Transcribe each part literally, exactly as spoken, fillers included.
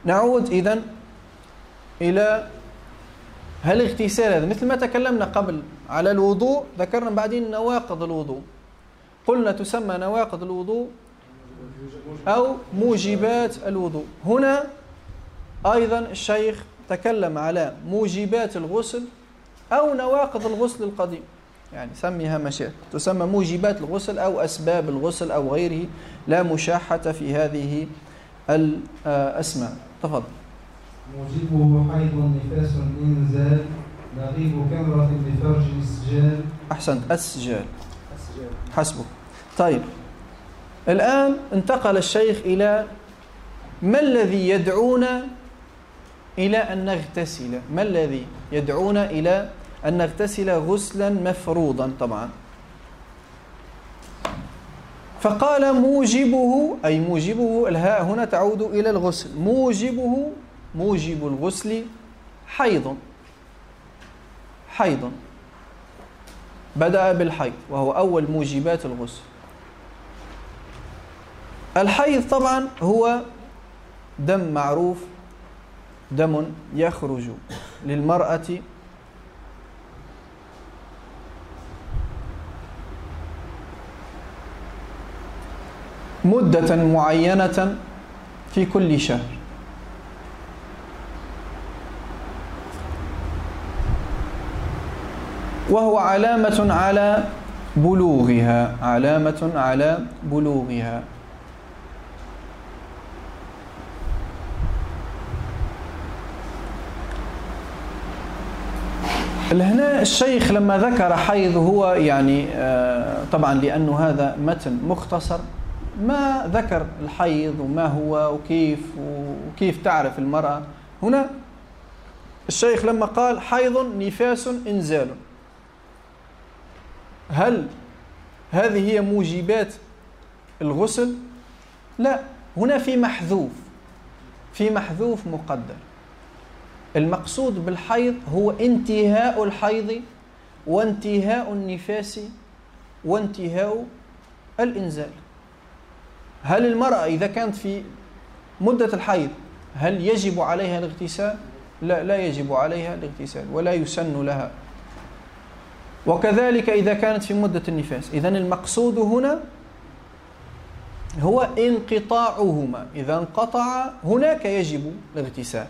نعود إذن إلى هالاغتسال هذا. مثل ما تكلمنا قبل على الوضوء، ذكرنا بعدين نواقض الوضوء، قلنا تسمى نواقض الوضوء أو موجبات الوضوء. هنا أيضا الشيخ تكلم على موجبات الغسل أو نواقض الغسل القديم، يعني سميها ما شئت، تسمى موجبات الغسل أو أسباب الغسل أو غيره، لا مشاحة في هذه الأسماء. تفضل. موجبه حيض نفاس إنزال نغيب كمرة بفرج السجال. أحسنت، السجال حسبك. طيب الآن انتقل الشيخ إلى ما الذي يدعونا إلى أن نغتسل، ما الذي يدعونا إلى أن نغتسل غسلا مفروضا طبعا. فقال موجبه، أي موجبه، الهاء هنا تعود إلى الغسل، موجبه موجب الغسل حيض، حيض بدأ بالحيض وهو أول موجبات الغسل. الحيض طبعا هو دم معروف، دم يخرج للمرأة مدة معينة في كل شهر، وهو علامة على بلوغها، علامة على بلوغها. هنا الشيخ لما ذكر حيض هو يعني طبعا لأنه هذا متن مختصر ما ذكر الحيض وما هو وكيف وكيف تعرف المرأة. هنا الشيخ لما قال حيض نفاس إنزال، هل هذه هي موجبات الغسل؟ لا، هنا في محذوف، في محذوف مقدر. المقصود بالحيض هو انتهاء الحيض وانتهاء النفاس وانتهاء الإنزال. هل المرأة إذا كانت في مدة الحيض هل يجب عليها الاغتسال؟ لا، لا يجب عليها الاغتسال ولا يسن لها. وكذلك إذا كانت في مدة النفاس. إذن المقصود هنا هو انقطاعهما، إذا انقطع هناك يجب الاغتسال.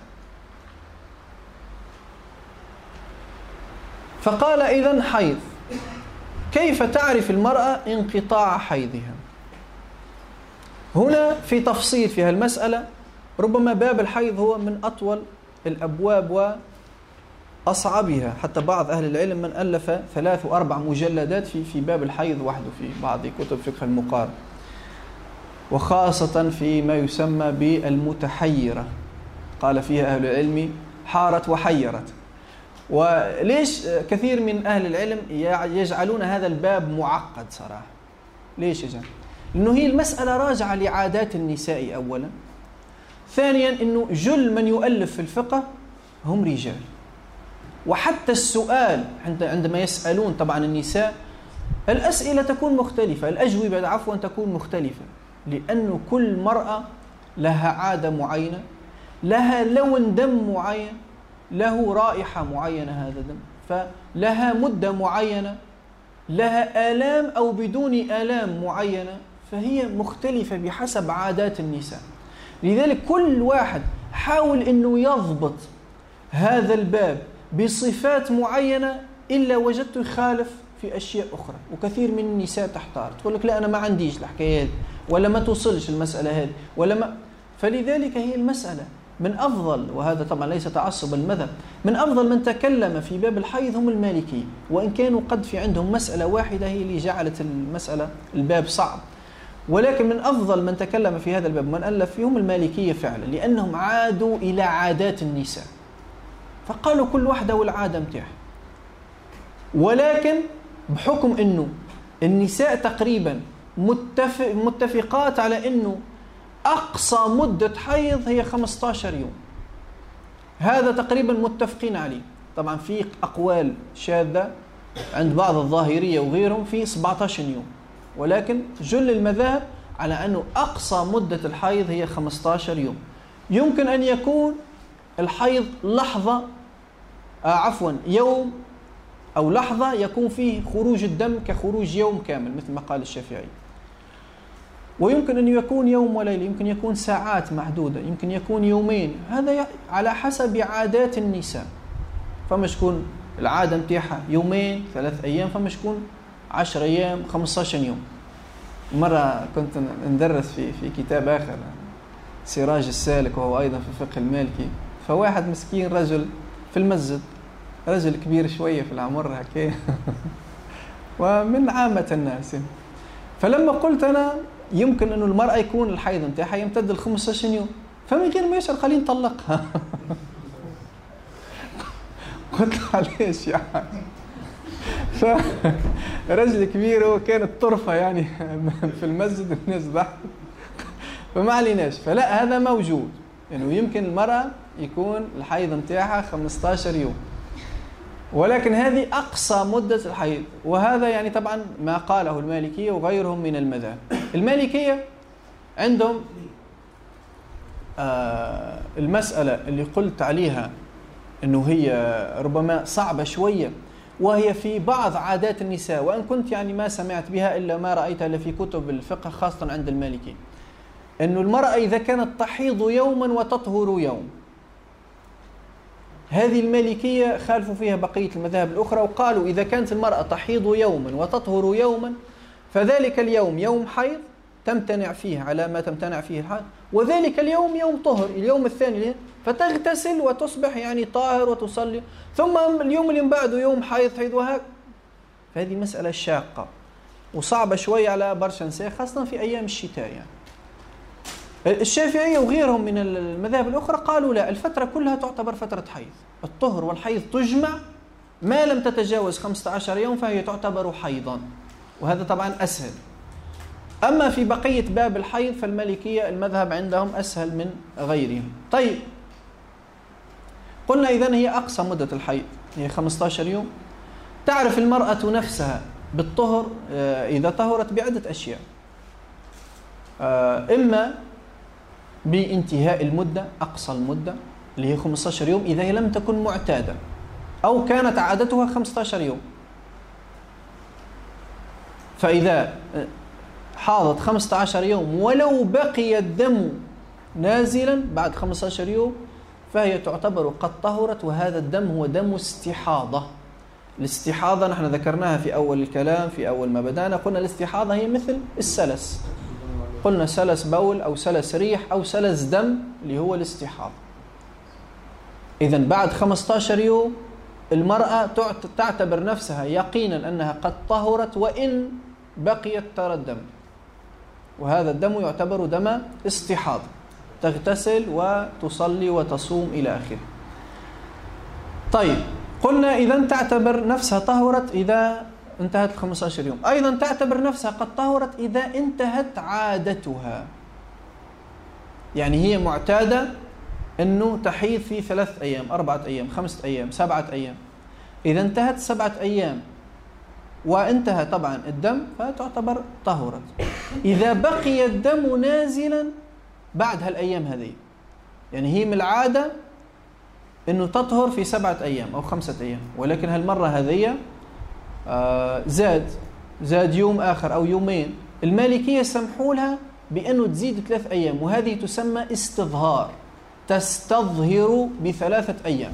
فقال إذن حيض، كيف تعرف المرأة انقطاع حيضها؟ هنا في تفصيل في هالمسألة، ربما باب الحيض هو من أطول الأبواب وأصعبها، حتى بعض أهل العلم من ألف ثلاث وأربع مجلدات في في باب الحيض وحده في بعض كتب فقه المقارن، وخاصة في ما يسمى بالمتحيرة، قال فيها أهل العلم حارت وحيرت. وليش كثير من أهل العلم يجعلون هذا الباب معقد صراحة؟ ليش يجعل؟ لأنه هي المسألة راجعة لعادات النساء أولا، ثانيا أنه جل من يؤلف في الفقه هم رجال، وحتى السؤال عندما يسألون طبعا النساء الأسئلة تكون مختلفة، الأجوبة عفوا تكون مختلفة، لأنه كل مرأة لها عادة معينة، لها لون دم معين، له رائحة معينة هذا الدم، فلها مدة معينة، لها آلام أو بدون آلام معينة، فهي مختلفة بحسب عادات النساء. لذلك كل واحد حاول أنه يضبط هذا الباب بصفات معينة، إلا وجدته يخالف في أشياء أخرى. وكثير من النساء تحتار، تقول لك لا أنا ما عنديش الحكاية هذه، ولا ما توصلش المسألة هذه، ولا ما. فلذلك هي المسألة من أفضل، وهذا طبعا ليس تعصب المذهب، من أفضل من تكلم في باب الحيض هم المالكيين، وإن كانوا قد في عندهم مسألة واحدة هي اللي جعلت المسألة الباب صعب، ولكن من أفضل من تكلم في هذا الباب من ألف فيهم المالكية فعلا، لأنهم عادوا إلى عادات النساء، فقالوا كل واحدة والعادة متاعها. ولكن بحكم أنه النساء تقريبا متفق متفقات على أنه أقصى مدة حيض هي خمسة عشر يوم، هذا تقريبا متفقين عليه. طبعا في أقوال شاذة عند بعض الظاهرية وغيرهم في سبعة عشر يوم، ولكن جل المذاهب على أنه أقصى مدة الحيض هي خمسة عشر يوم. يمكن أن يكون الحيض لحظة آه عفوا يوم أو لحظة يكون فيه خروج الدم كخروج يوم كامل مثل ما قال الشافعي. ويمكن أن يكون يوم وليلة، يمكن يكون ساعات محدودة، يمكن يكون يومين، هذا على حسب عادات النساء. فما شكون العادة متاعها يومين ثلاث أيام، فما شكون عشر أيام خمسة عشر يوم. مرة كنت ندرس في في كتاب آخر سراج السالك وهو أيضا في الفقه المالكي، فواحد مسكين رجل في المسجد، رجل كبير شوية في العمر هكذا ومن عامة الناس، فلما قلت أنا يمكن أن المرأة يكون الحيض متاعها يمتد ل خمسة عشر يوم، فمن غير ما يشعر قال نطلقها. قلت علاش يعني؟ فرجل كبير وكانت طرفة يعني في المسجد الناس ضحك، فما عليناش. فلا هذا موجود انه يعني يمكن المرأة يكون الحيض متاعها خمسة عشر يوم، ولكن هذه أقصى مدة الحيض. وهذا يعني طبعا ما قاله المالكية وغيرهم من المذاهب. المالكية عندهم آه المسألة اللي قلت عليها أنه هي ربما صعبة شوية، وهي في بعض عادات النساء، وأن كنت يعني ما سمعت بها إلا ما رأيتها إلا في كتب الفقه خاصة عند المالكي، أنه المرأة إذا كانت تحيض يوما وتطهر يوم، هذه المالكية خالفوا فيها بقية المذاهب الأخرى، وقالوا إذا كانت المرأة تحيض يوما وتطهر يوما فذلك اليوم يوم حيض تمتنع فيه على ما تمتنع فيه الحيض، وذلك اليوم يوم طهر، اليوم الثاني فتغتسل وتصبح يعني طاهر وتصلي، ثم اليوم اللي بعده يوم حيض حيض وهكذا. فهذه مسألة شاقة وصعبة شوية على برشا نساء خاصة في أيام الشتاء. يعني الشافعية وغيرهم من المذاهب الأخرى قالوا لا، الفترة كلها تعتبر فترة حيض، الطهر والحيض تجمع، ما لم تتجاوز خمسة عشر يوم فهي تعتبر حيضا، وهذا طبعا أسهل. أما في بقية باب الحيض فالمالكية المذهب عندهم أسهل من غيرهم. طيب قلنا إذن هي أقصى مدة الحيض هي خمسة عشر يوم. تعرف المرأة نفسها بالطهر إذا طهرت بعدة أشياء، إما بانتهاء المدة أقصى المدة اللي هي خمسة عشر يوم إذا هي لم تكن معتادة، أو كانت عادتها خمسة عشر يوم، فإذا حاضت خمسة عشر يوم ولو بقي الدم نازلا بعد خمسة عشر يوم فهي تعتبر قد طهرت، وهذا الدم هو دم استحاضة. الاستحاضة نحن ذكرناها في أول الكلام، في أول ما بدأنا قلنا الاستحاضة هي مثل السلس، قلنا سلس بول أو سلس ريح أو سلس دم اللي هو الاستحاضة. إذن بعد خمسة عشر يوم المرأة تعتبر نفسها يقينا أنها قد طهرت وإن بقيت ترى الدم، وهذا الدم يعتبر دم استحاضة، تغتسل وتصلي وتصوم إلى آخره. طيب قلنا إذن تعتبر نفسها طهرت إذا انتهت الخمسة عشر يوم، أيضا تعتبر نفسها قد طهرت إذا انتهت عادتها، يعني هي معتادة أنه تحيض في ثلاث أيام أربعة أيام خمسة أيام سبعة أيام، إذا انتهت سبعة أيام وانتهى طبعا الدم فتعتبر طهرت. إذا بقي الدم نازلا بعد هالأيام هذه، يعني هي من العادة أنه تطهر في سبعة أيام أو خمسة أيام، ولكن هالمرة هذه آه زاد زاد يوم آخر أو يومين، المالكية سمحوا لها بأنه تزيد ثلاث أيام، وهذه تسمى استظهار، تستظهر بثلاثة أيام،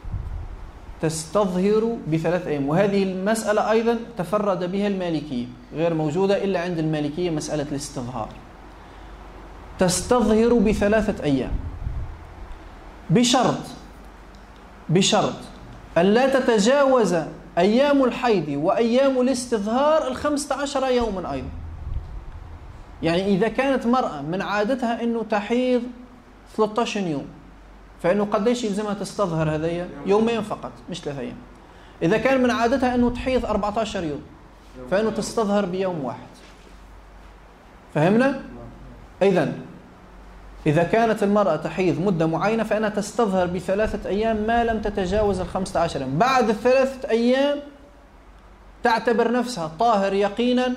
تستظهر بثلاث أيام. وهذه المسألة أيضا تفرد بها المالكية، غير موجودة إلا عند المالكية مسألة الاستظهار، تستظهر بثلاثة أيام بشرط بشرط أن لا تتجاوز أيام الحيض وأيام الاستظهار الخمسة عشر يوما أيضا. يعني إذا كانت مرأة من عادتها أنه تحيض ثلاثة عشر يوم، فإنه قديش يلزمها تستظهر هذيا؟ يومين فقط مش ثلاثة أيام. إذا كان من عادتها أنه تحيض أربعة عشر يوم فإنه تستظهر بيوم واحد. فهمنا؟ إذن إذا كانت المرأة تحيض مدة معينة فإنها تستظهر بثلاثة أيام ما لم تتجاوز الخمسة عشر يوم. بعد الثلاثة أيام تعتبر نفسها طاهر يقينا،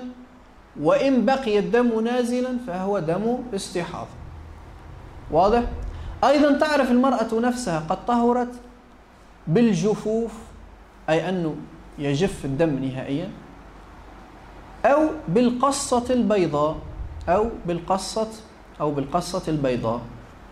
وإن بقي الدم نازلا فهو دم استحاضة. واضح؟ أيضا تعرف المرأة نفسها قد طهرت بالجفوف، أي أنه يجف الدم نهائيا، أو بالقصة البيضاء أو بالقصة أو بالقصة البيضاء.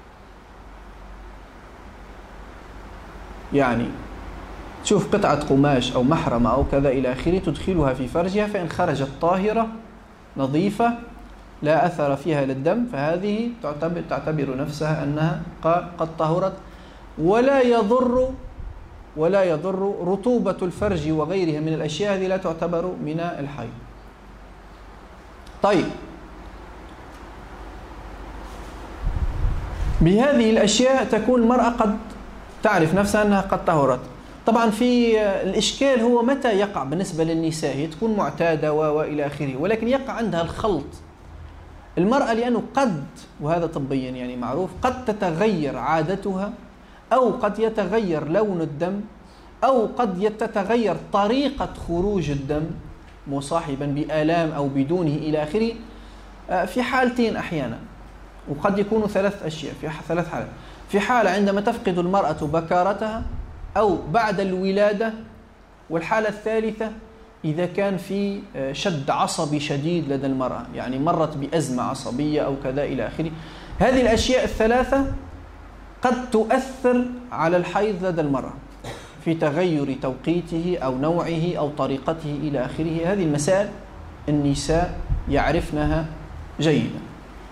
يعني تشوف قطعة قماش أو محرمة أو كذا إلى آخره تدخلها في فرجها، فإن خرجت طاهرة نظيفة لا أثر فيها للدم، فهذه تعتبر, تعتبر نفسها أنها قد طهرت، ولا يضر ولا يضر رطوبة الفرج وغيرها من الأشياء، هذه لا تعتبر من الحيض. طيب، بهذه الأشياء تكون المرأة قد تعرف نفسها أنها قد طهرت. طبعا في الإشكال هو متى يقع بالنسبة للنساء، هي تكون معتادة وإلى آخره، ولكن يقع عندها الخلط. المرأة لأنه قد، وهذا طبيا يعني معروف، قد تتغير عادتها، أو قد يتغير لون الدم، أو قد تتغير طريقة خروج الدم مصاحبا بآلام أو بدونه إلى آخره، في حالتين أحيانا، وقد يكونوا ثلاث أشياء في ثلاث حالات. في حالة عندما تفقد المرأة بكارتها أو بعد الولادة، والحالة الثالثة إذا كان في شد عصبي شديد لدى المرأة، يعني مرت بأزمة عصبية أو كذا إلى آخره. هذه الأشياء الثلاثة قد تؤثر على الحيض لدى المرأة في تغير توقيته أو نوعه أو طريقته إلى آخره. هذه المسائل النساء يعرفنها جيدا.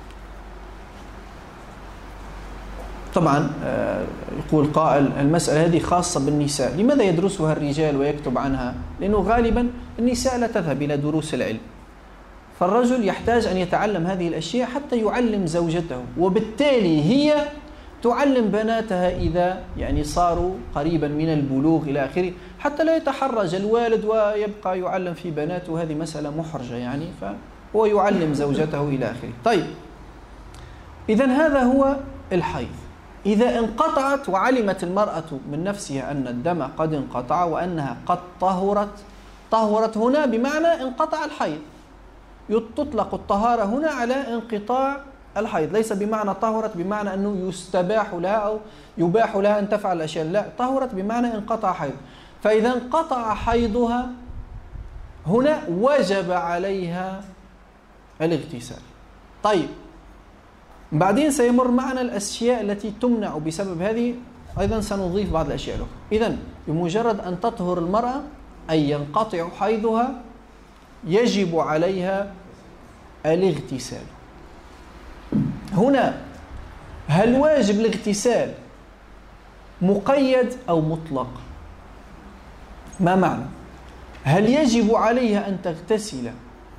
طبعا يقول قائل المسألة هذه خاصة بالنساء، لماذا يدرسها الرجال ويكتب عنها؟ لأنه غالبا النساء لا تذهب إلى دروس العلم، فالرجل يحتاج أن يتعلم هذه الأشياء حتى يعلم زوجته، وبالتالي هي تعلم بناتها إذا يعني صاروا قريبا من البلوغ إلى آخره، حتى لا يتحرج الوالد ويبقى يعلم في بناته، هذه مسألة محرجة يعني، فهو يعلم زوجته إلى آخره. طيب، إذن هذا هو الحيض. إذا انقطعت وعلمت المرأة من نفسها أن الدم قد انقطع وأنها قد طهرت، طهرت هنا بمعنى انقطع الحيض، تطلق الطهارة هنا على انقطاع الحيض، ليس بمعنى طهرت بمعنى أنه يستباح لها أو يباح لها أن تفعل الأشياء، لا، طهرت بمعنى انقطع حيض. فإذا انقطع حيضها هنا وجب عليها الاغتسال. طيب، بعدين سيمر معنا الأشياء التي تمنع بسبب هذه، أيضا سنضيف بعض الأشياء الأخرى. إذن بمجرد أن تطهر المرأة أي ينقطع حيضها يجب عليها الاغتسال. هنا هل واجب الاغتسال مقيد أو مطلق؟ ما معنى؟ هل يجب عليها أن تغتسل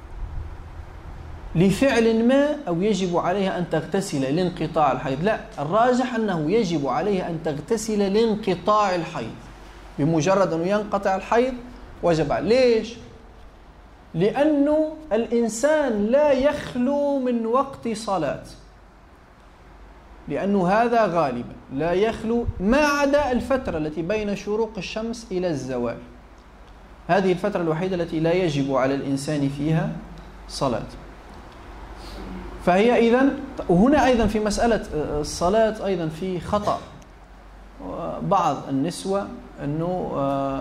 لفعل ما أو يجب عليها أن تغتسل لانقطاع الحيض؟ لا، الراجح أنه يجب عليها أن تغتسل لانقطاع الحيض. بمجرد أنه ينقطع الحيض وجب عليها. ليش؟ لأنه الإنسان لا يخلو من وقت صلاة، لأنه هذا غالبا لا يخلو ما عدا الفترة التي بين شروق الشمس إلى الزوال، هذه الفترة الوحيدة التي لا يجب على الإنسان فيها صلاة. فهي إذن، وهنا أيضا في مسألة الصلاة أيضا في خطأ بعض النسوة، أنه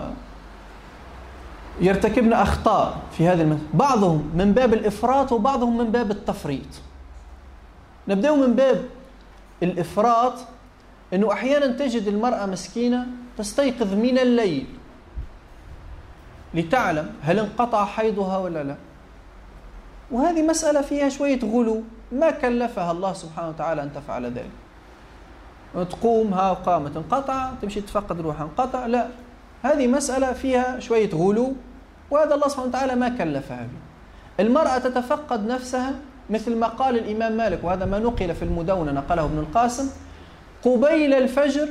يرتكبن أخطاء في هذه المسألة، بعضهم من باب الإفراط وبعضهم من باب التفريط. نبدأ من باب الإفراط، أنه أحيانا تجد المرأة مسكينة تستيقظ من الليل لتعلم هل انقطع حيضها ولا لا، وهذه مسألة فيها شوية غلو، ما كلفها الله سبحانه وتعالى أن تفعل ذلك. تقوم ها قامت انقطع، تمشي تفقد روحها انقطع، لا، هذه مسألة فيها شوية غلو، وهذا الله سبحانه وتعالى ما كلفها به. المرأة تتفقد نفسها مثل ما قال الإمام مالك، وهذا ما نقل في المدونة نقله ابن القاسم، قبيل الفجر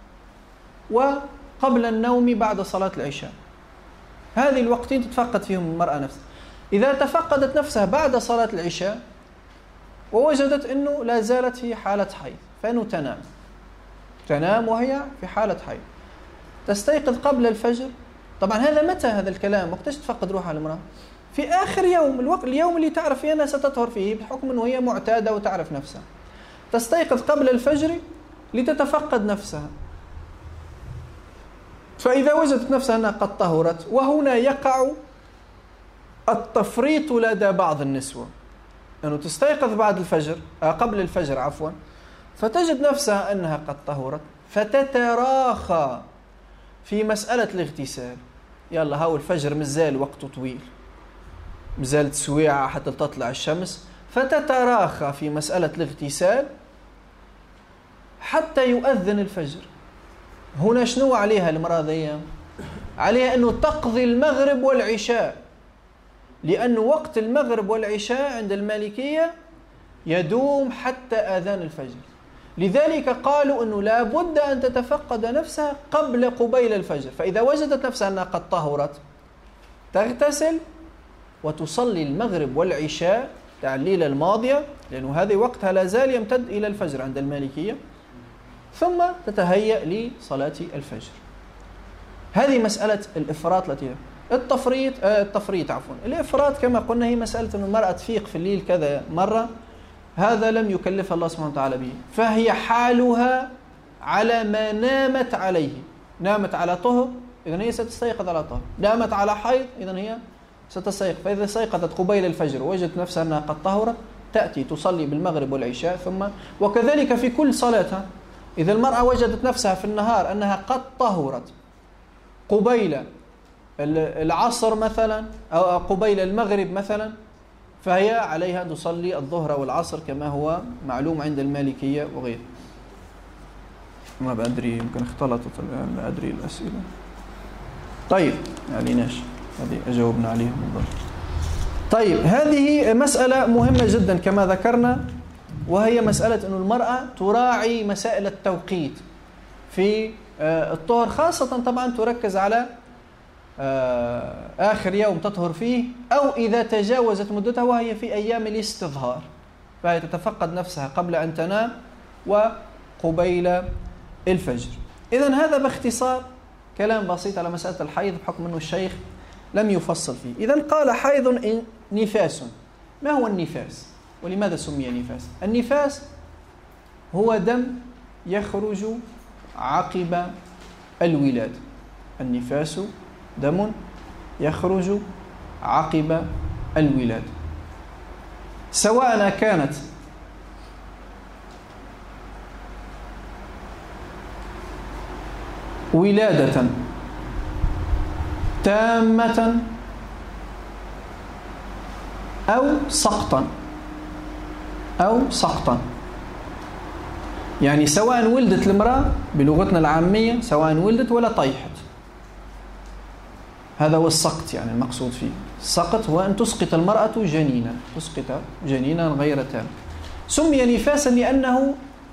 وقبل النوم بعد صلاة العشاء، هذه الوقتين تتفقد فيهم المرأة نفسها. إذا تفقدت نفسها بعد صلاة العشاء ووجدت أنه لا زالت في حالة حيض، فإنه تنام تنام وهي في حالة حيض، تستيقظ قبل الفجر. طبعا هذا متى هذا الكلام؟ وقتش تفقد روحها المرأة؟ في آخر يوم، الوقت اليوم اللي تعرف فيه أنها ستطهر فيه، بحكم أنه هي معتادة وتعرف نفسها. تستيقظ قبل الفجر لتتفقد نفسها. فإذا وجدت نفسها أنها قد طهرت، وهنا يقع التفريط لدى بعض النسوة، أنه تستيقظ بعد الفجر قبل الفجر عفوا، فتجد نفسها أنها قد طهرت، فتتراخى في مسألة الاغتسال. يلا هاو الفجر مازال وقته طويل، مازالت سويعة حتى تطلع الشمس، فتتراخى في مسألة الاغتسال حتى يؤذن الفجر. هنا شنو عليها المرأة ذي؟ عليها أنه تقضي المغرب والعشاء، لأن وقت المغرب والعشاء عند المالكية يدوم حتى آذان الفجر. لذلك قالوا أنه لا بد أن تتفقد نفسها قبل قبيل الفجر. فإذا وجدت نفسها أنها قد طهرت تغتسل وتصلي المغرب والعشاء تاع الليلة الماضية، لأنه هذه وقتها لا زال يمتد إلى الفجر عند المالكية، ثم تتهيأ لصلاة الفجر. هذه مسألة الإفراط التي التفريط آه التفريط عفوا الإفراط كما قلنا هي مسألة أن المرأة تفيق في الليل كذا مرة، هذا لم يكلفها الله سبحانه وتعالى به، فهي حالها على ما نامت عليه. نامت على طهر إذن هي ستستيقظ على طهر، نامت على حيض إذن هي ستستيقظ. فإذا استيقظت قبيل الفجر ووجدت نفسها أنها قد طهرت تأتي تصلي بالمغرب والعشاء ثم. وكذلك في كل صلاتها، إذا المرأة وجدت نفسها في النهار أنها قد طهرت قبيل العصر مثلا أو قبيل المغرب مثلا، فهي عليها تصلي الظهر والعصر كما هو معلوم عند المالكية وغيره. ما بأدري يمكن اختلطت الآن، لا أدري الأسئلة. طيب يعني ناش هذه أجاوبنا عليهم بالضبط. طيب هذه مسألة مهمة جدا كما ذكرنا، وهي مسألة أن المرأة تراعي مسائل التوقيت في الطهر، خاصة طبعا تركز على آخر يوم تطهر فيه، أو إذا تجاوزت مدتها وهي في أيام الاستظهار، فهي تتفقد نفسها قبل أن تنام وقبيل الفجر. إذن هذا باختصار كلام بسيط على مسألة الحيض، بحكم أنه الشيخ لم يفصل فيه. إذن قال حيض نفاس. ما هو النفاس؟ ولماذا سمي نفاس؟ النفاس هو دم يخرج عقب الولادة. النفاس دم يخرج عقب الولادة، سواء كانت ولادة تامة أو سقطا أو سقطا. يعني سواء ولدت المرأة بلغتنا العامية، سواء ولدت ولا طيحت، هذا هو السقط. يعني المقصود فيه السقط هو أن تسقط المرأة جنينا، تسقط جنينا غير تام. سمي نفاسا لأنه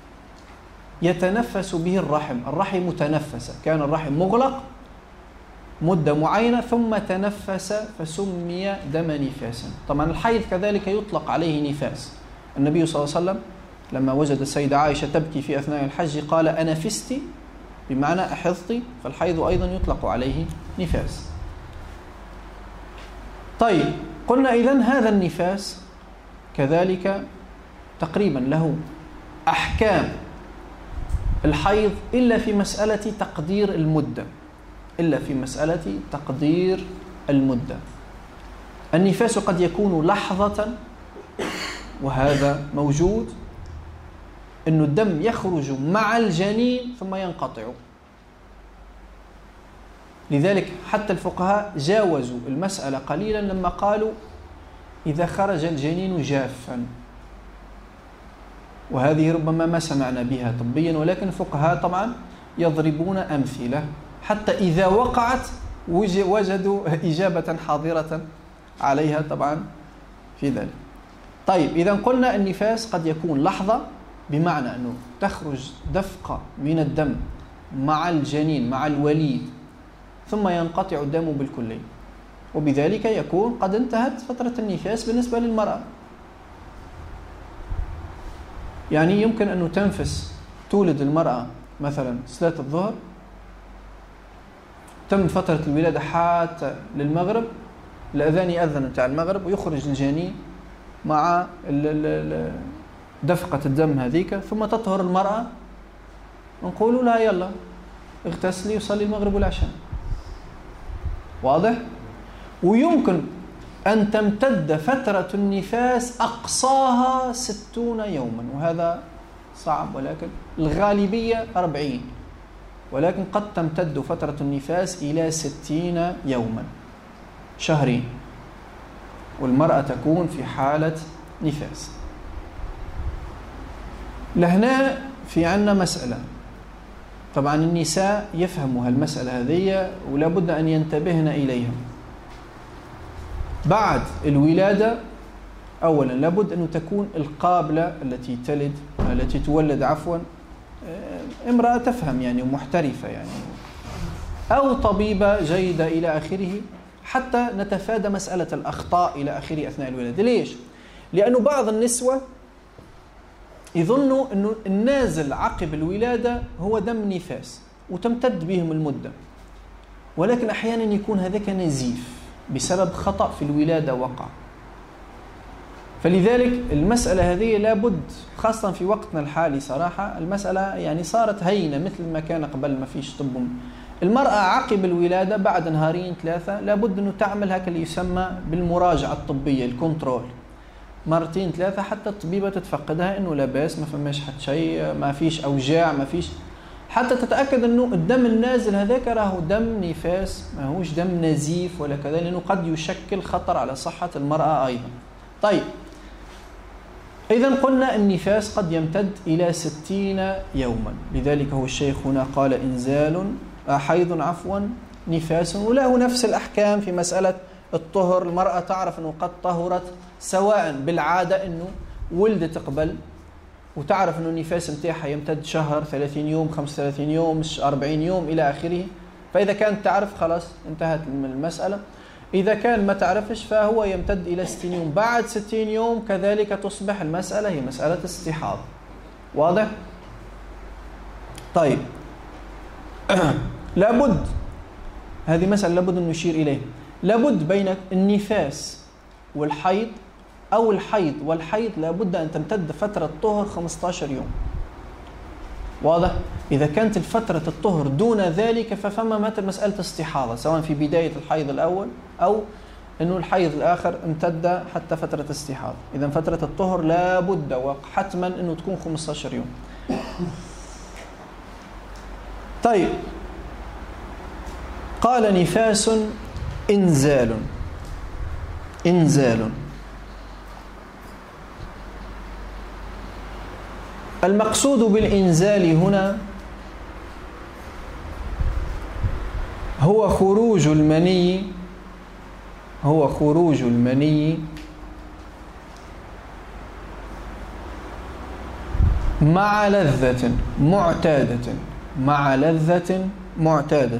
يتنفس به الرحم، الرحم متنفسة، كان الرحم مغلق مدة معينة ثم تنفس فسمي دم نفاسا. طبعا الحيض كذلك يطلق عليه نفاس. النبي صلى الله عليه وسلم لما وجد السيدة عائشة تبكي في أثناء الحج قال أنفستي، بمعنى أحظتي، فالحيض أيضا يطلق عليه نفاس. طيب قلنا إذن هذا النفاس كذلك تقريبا له أحكام الحيض إلا في مسألة تقدير المدة، إلا في مسألة تقدير المدة. النفاس قد يكون لحظة، وهذا موجود، أن الدم يخرج مع الجنين ثم ينقطع. لذلك حتى الفقهاء جاوزوا المسألة قليلا لما قالوا إذا خرج الجنين جافا، وهذه ربما ما سمعنا بها طبيا، ولكن الفقهاء طبعا يضربون أمثلة حتى إذا وقعت وجدوا إجابة حاضرة عليها طبعا في ذلك. طيب إذا قلنا النفاس قد يكون لحظة، بمعنى أنه تخرج دفقة من الدم مع الجنين مع الوليد ثم ينقطع الدم بالكلية، وبذلك يكون قد انتهت فترة النفاس بالنسبة للمرأة. يعني يمكن أنه تنفس، تولد المرأة مثلا صلاة الظهر، تم فترة الولادة حتى للمغرب، الأذان يأذن بتاع المغرب ويخرج الجنين مع دفقة الدم هذيك، ثم تطهر المرأة نقول لها يلا اغتسلي وصلي المغرب والعشاء. واضح؟ ويمكن أن تمتد فترة النفاس أقصاها ستون يوما، وهذا صعب، ولكن الغالبية أربعين، ولكن قد تمتد فترة النفاس إلى ستين يوما، شهرين، والمرأة تكون في حالة نفاس. لهنا في عنا مسألة، طبعا النساء يفهموا هالمسألة هذه ولا بد أن ينتبهن إليها. بعد الولادة أولا لابد أن تكون القابلة التي تلد التي تولد عفوا امرأة تفهم يعني محترفة يعني، أو طبيبة جيدة إلى آخره، حتى نتفادى مسألة الأخطاء إلى آخره أثناء الولادة. ليش؟ لأنه بعض النسوة يظنوا أنه النازل عقب الولادة هو دم نفاس وتمتد بهم المدة، ولكن أحيانا يكون هذاك نزيف بسبب خطأ في الولادة وقع. فلذلك المسألة هذه لابد، خاصة في وقتنا الحالي صراحة المسألة يعني صارت هينة مثل ما كان قبل، ما فيش طب. المرأة عقب الولادة بعد نهارين ثلاثة لابد أنه تعمل هكذا اللي يسمى بالمراجعة الطبية، الكنترول، مرتين ثلاثة حتى الطبيبة تتفقدها أنه لا بأس، ما فماش حتى شيء، ما فيش أوجاع، ما فيش، حتى تتأكد أنه الدم النازل هذاك راهو دم نفاس، ما هوش دم نزيف ولا كذا، لأنه قد يشكل خطر على صحة المرأة أيضا. طيب إذن قلنا النفاس قد يمتد إلى ستين يوما، لذلك هو الشيخ هنا قال إنزال حيض عفوا نفاس، وله نفس الأحكام في مسألة الطهر. المرأة تعرف أنه قد طهرت سواء بالعادة أنه ولدت قبل وتعرف أنه النفاس متاعها يمتد شهر، ثلاثين يوم، خمسة وثلاثين يوم، أربعين يوم إلى آخره، فإذا كانت تعرف خلاص انتهت من المسألة. إذا كان ما تعرفش فهو يمتد إلى ستين يوم. بعد ستين يوم كذلك تصبح المسألة هي مسألة استحاضة. واضح؟ طيب لابد، هذه مسألة لابد أن نشير إليه، لابد بين النفاس والحيض أو الحيض والحيض لابد أن تمتد فترة طهر خمسة عشر يوم. واضح؟ إذا كانت الفترة الطهر دون ذلك ففما مثل مسألة استحاضة، سواء في بداية الحيض الأول أو أنه الحيض الآخر امتد حتى فترة استحاضة. إذا فترة الطهر لابد وحتما أنه تكون خمسة عشر يوم. طيب قال نفاس إنزال. إنزال المقصود بالإنزال هنا هو خروج المني، هو خروج المني مع لذة معتادة، مع لذة معتادة.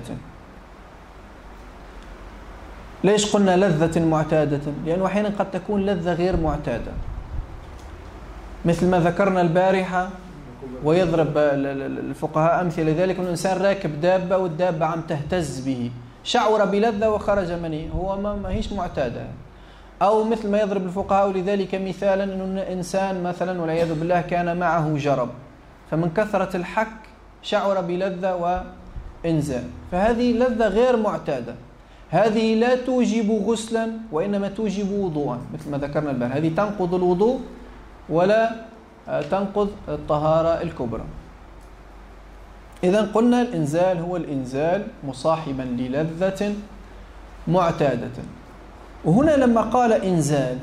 ليش قلنا لذة معتادة؟ لأنه أحيانا قد تكون لذة غير معتادة، مثل ما ذكرنا البارحة، ويضرب الفقهاء أمثلة ذلك، أن الإنسان راكب دابة والدابة عم تهتز به، شعر بلذة وخرج مني، هو ما هيش معتادة. أو مثل ما يضرب الفقهاء لذلك مثالا، أن إنسان مثلا والعياذ بالله كان معه جرب، فمن كثرة الحك شعر بلذة وإنزال، فهذه لذة غير معتادة، هذه لا توجب غسلا وإنما توجب وضوءا، مثل ما ذكرنا البارحة، هذه تنقض الوضوء ولا تنقض الطهارة الكبرى. إذن قلنا الإنزال هو الإنزال مصاحبا للذة معتادة. وهنا لما قال إنزال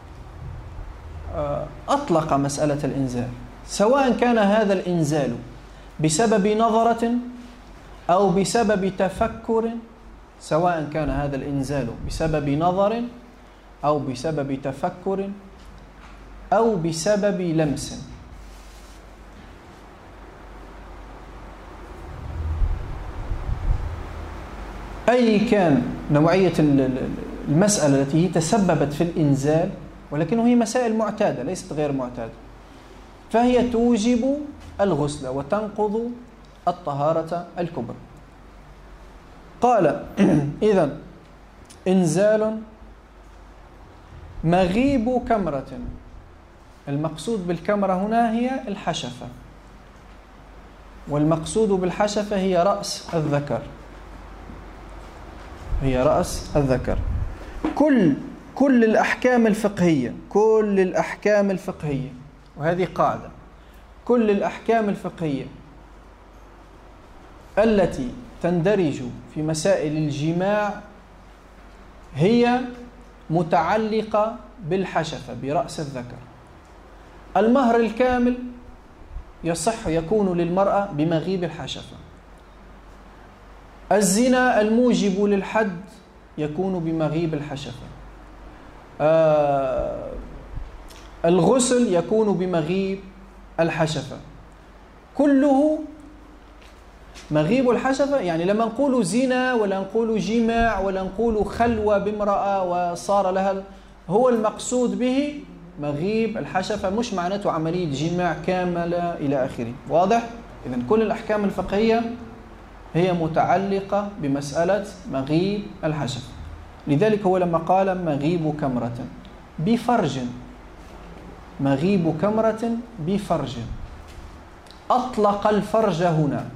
أطلق مسألة الإنزال، سواء كان هذا الإنزال بسبب نظرة أو بسبب تفكر، سواء كان هذا الإنزال بسبب نظر أو بسبب تفكر أو بسبب لمس. أي كان نوعية المسألة التي تسببت في الإنزال، ولكنه هي مسائل معتادة ليست غير معتادة، فهي توجب الغسل وتنقض الطهارة الكبرى. قال إذن إنزال مغيب كمرة، المقصود بالكمرة هنا هي الحشفة، والمقصود بالحشفة هي رأس الذكر، هي رأس الذكر. كل كل الأحكام الفقهية كل الأحكام الفقهية وهذه قاعدة، كل الأحكام الفقهية التي تندرج في مسائل الجماع هي متعلقة بالحشفة، برأس الذكر. المهر الكامل يصح يكون للمرأة بمغيب الحشفة. الزنا الموجب للحد يكون بمغيب الحشفة. آه الغسل يكون بمغيب الحشفة. كله مغيب الحشفة، يعني لما نقول زنا ولا نقول جماع ولا نقول خلوة بامرأة وصار لها، هو المقصود به مغيب الحشفة، مش معناته عملية جماع كاملة إلى آخره. واضح؟ إذن كل الأحكام الفقهية هي متعلقة بمسألة مغيب الحشفة. لذلك هو لما قال مغيب كمرة بفرج، مغيب كمرة بفرج، أطلق الفرج هنا.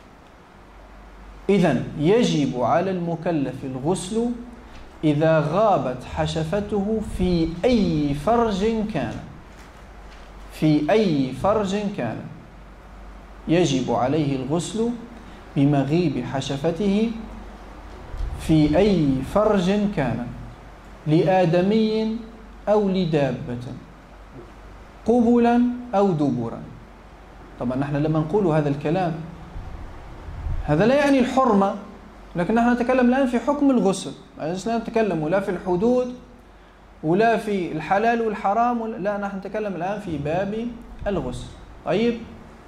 إذن يجب على المكلف الغسل إذا غابت حشفته في أي فرج كان، في أي فرج كان يجب عليه الغسل بمغيب حشفته في أي فرج كان، لآدمي أو لدابة، قبلا أو دبرا. طبعا نحن لما نقول هذا الكلام هذا لا يعني الحرمة، لكن نحن نتكلم الآن في حكم الغسل، لا نتكلم لا في الحدود ولا في الحلال والحرام، لا نحن نتكلم الآن في باب الغسل. طيب،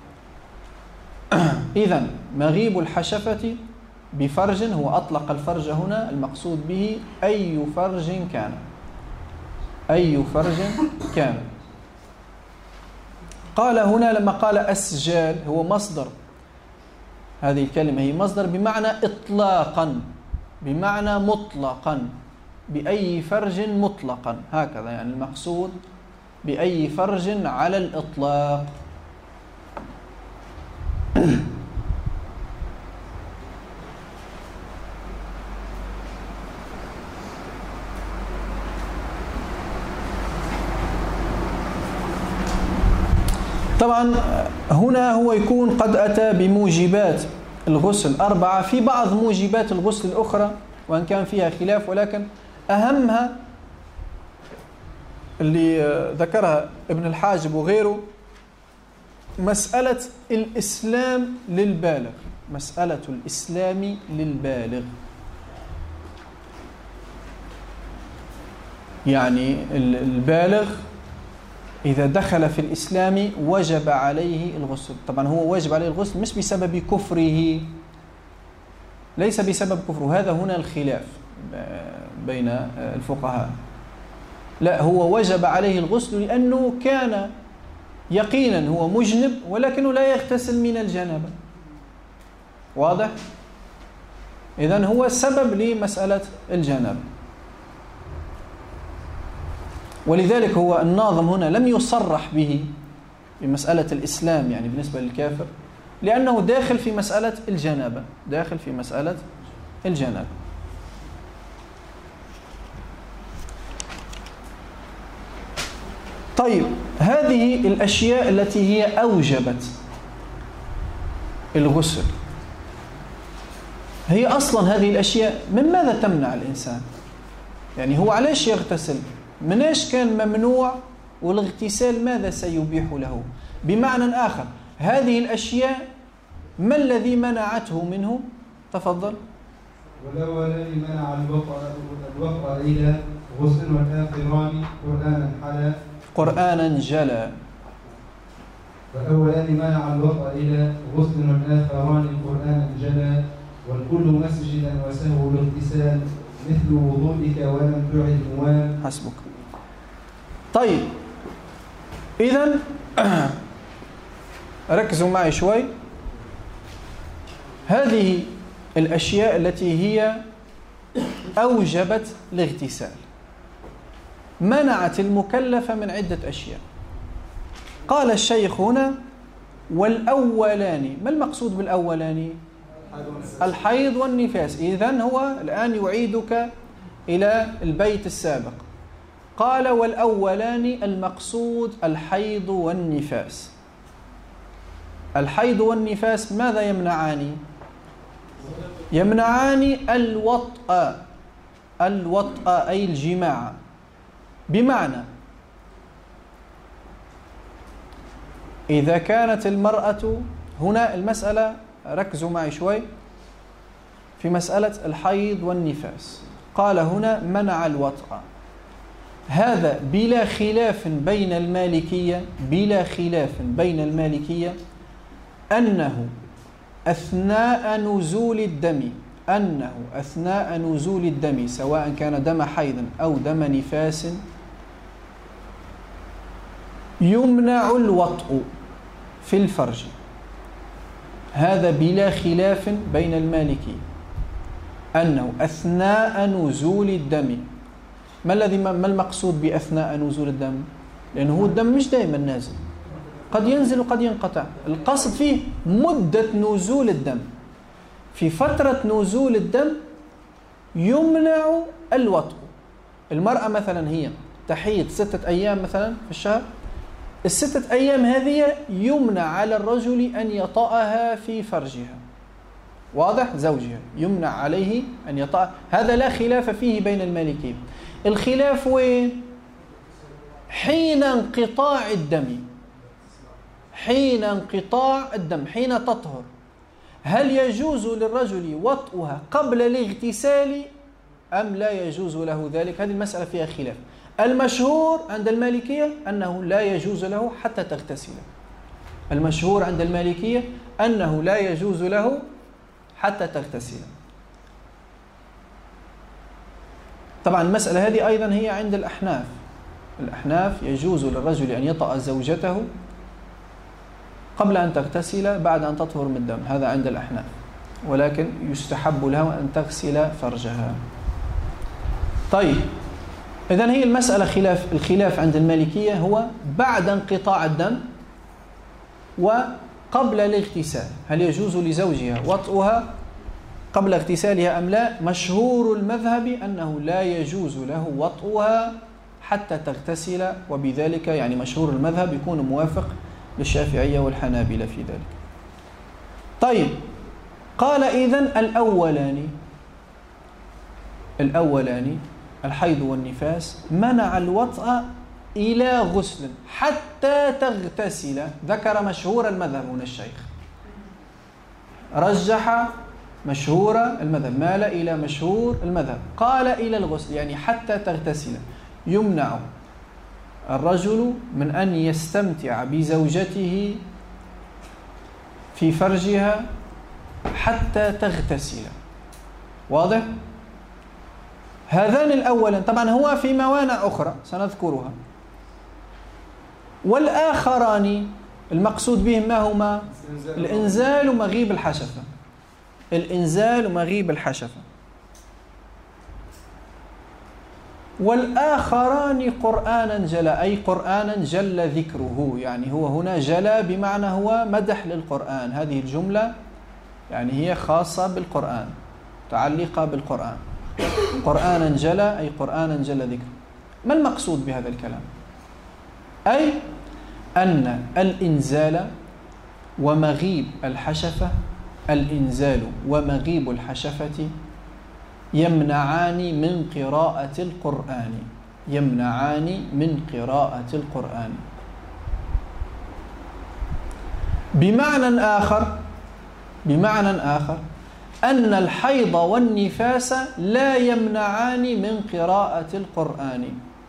إذن مغيب الحشفة بفرج، هو أطلق الفرج هنا، المقصود به أي فرج كان، أي فرج كان. قال هنا لما قال أسجال هو مصدر، هذه الكلمة هي مصدر بمعنى إطلاقا، بمعنى مطلقا، بأي فرج مطلقا، هكذا يعني المقصود بأي فرج على الإطلاق. طبعا هنا هو يكون قد أتى بموجبات الغسل أربعة، في بعض موجبات الغسل الأخرى وإن كان فيها خلاف، ولكن أهمها اللي ذكرها ابن الحاجب وغيره مسألة الإسلام للبالغ، مسألة الإسلام للبالغ. يعني البالغ إذا دخل في الإسلام وجب عليه الغسل. طبعا هو واجب عليه الغسل مش بسبب كفره، ليس بسبب كفره، هذا هنا الخلاف بين الفقهاء. لا، هو وجب عليه الغسل لأنه كان يقينا هو مجنب ولكنه لا يغتسل من الجنابة. واضح؟ إذن هو سبب لمسألة الجنابة. ولذلك هو الناظم هنا لم يصرح به بمسألة الإسلام، يعني بالنسبة للكافر، لأنه داخل في مسألة الجنابة، داخل في مسألة الجنابة. طيب، هذه الأشياء التي هي أوجبت الغسل، هي أصلا هذه الأشياء من ماذا تمنع الإنسان؟ يعني هو علاش يغتسل؟ من ايش كان ممنوع؟ والاغتسال ماذا سيبيح له؟ بمعنى آخر، هذه الأشياء ما الذي منعته منه؟ تفضل. ولو الذي منع الوقع إلى غسل والآخران قرآنا حلا قرآنا جلا. فالأولان منع الوقع إلى غسل والآخران قرآنا جلا، والكل مسجدا وسهو الاغتسال مثل وضوئك ولم تعد موال. حسبك. طيب، إذن ركزوا معي شوي. هذه الأشياء التي هي أوجبت الاغتسال منعت المكلف من عدة أشياء. قال الشيخ هنا والأولان، ما المقصود بالأولان؟ الحيض والنفاس. إذن هو الآن يعيدك إلى البيت السابق. قال والأولان المقصود الحيض والنفاس. الحيض والنفاس ماذا يمنعان؟ يمنعان الوطأ، الوطأ أي الجماع. بمعنى إذا كانت المرأة، هنا المسألة ركزوا معي شوي في مسألة الحيض والنفاس. قال هنا منع الوطأ، هذا بلا خلاف بين المالكية، بلا خلاف بين المالكية أنه أثناء نزول الدم، أنه أثناء نزول الدم سواء كان دم حيض أو دم نفاس يمنع الوطء في الفرج. هذا بلا خلاف بين المالكية أنه أثناء نزول الدم. ما الذي ما المقصود بأثناء نزول الدم؟ لأنه هو الدم مش دائما نازل، قد ينزل وقد ينقطع. القصد فيه مدة نزول الدم. في فترة نزول الدم يمنع الوطء. المرأة مثلا هي تحيض ستة أيام مثلا في الشهر، الستة أيام هذه يمنع على الرجل أن يطأها في فرجها. واضح؟ زوجها يمنع عليه أن يطأ. هذا لا خلاف فيه بين المالكين. الخلاف وين؟ حين انقطاع الدم، حين انقطاع الدم، حين تطهر، هل يجوز للرجل وطئها قبل الاغتسال أم لا يجوز له ذلك؟ هذه المسألة فيها خلاف. المشهور عند المالكية أنه لا يجوز له حتى تغتسل. المشهور عند المالكية أنه لا يجوز له حتى تغتسل. طبعا المسألة هذه أيضا هي عند الأحناف. الأحناف يجوز للرجل أن يطأ زوجته قبل أن تغتسل بعد أن تطهر من الدم، هذا عند الأحناف، ولكن يستحب له أن تغسل فرجها. طيب إذن هي المسألة خلاف، الخلاف عند المالكية هو بعد انقطاع الدم وقبل الاغتسال، هل يجوز لزوجها وطئها قبل اغتسالها أم لا؟ مشهور المذهب أنه لا يجوز له وطئها حتى تغتسل، وبذلك يعني مشهور المذهب يكون موافق للشافعية والحنابلة في ذلك. طيب قال إذن الأولان، الأولان الحيض والنفاس منع الوطأ إلى غسل حتى تغتسل. ذكر مشهور المذهب هنا الشيخ، رجح مشهور المذهب، مال إلى مشهور المذهب، قال إلى الغسل يعني حتى تغتسل. يمنع الرجل من أن يستمتع بزوجته في فرجها حتى تغتسل. واضح؟ هذان الأولا طبعا هو في موانع أخرى سنذكرها، والآخران المقصود بهم ما هما؟ الإنزال ومغيب الحشفة. الإنزال ومغيب الحشفة. والآخران قرآنا جل، أي قرآنا جل ذكره، يعني هو هنا جل بمعنى هو مدح للقرآن. هذه الجملة يعني هي خاصة بالقرآن، متعلقة بالقرآن. قرآنا جل أي قرآنا جل ذكره. ما المقصود بهذا الكلام؟ أي أن الإنزال ومغيب الحشفة، الإنزال ومغيب الحشفة يمنعان من قراءة القرآن، يمنعان من قراءة القرآن. بمعنى آخر، بمعنى آخر أن الحيض والنفاس لا يمنعان من قراءة القرآن.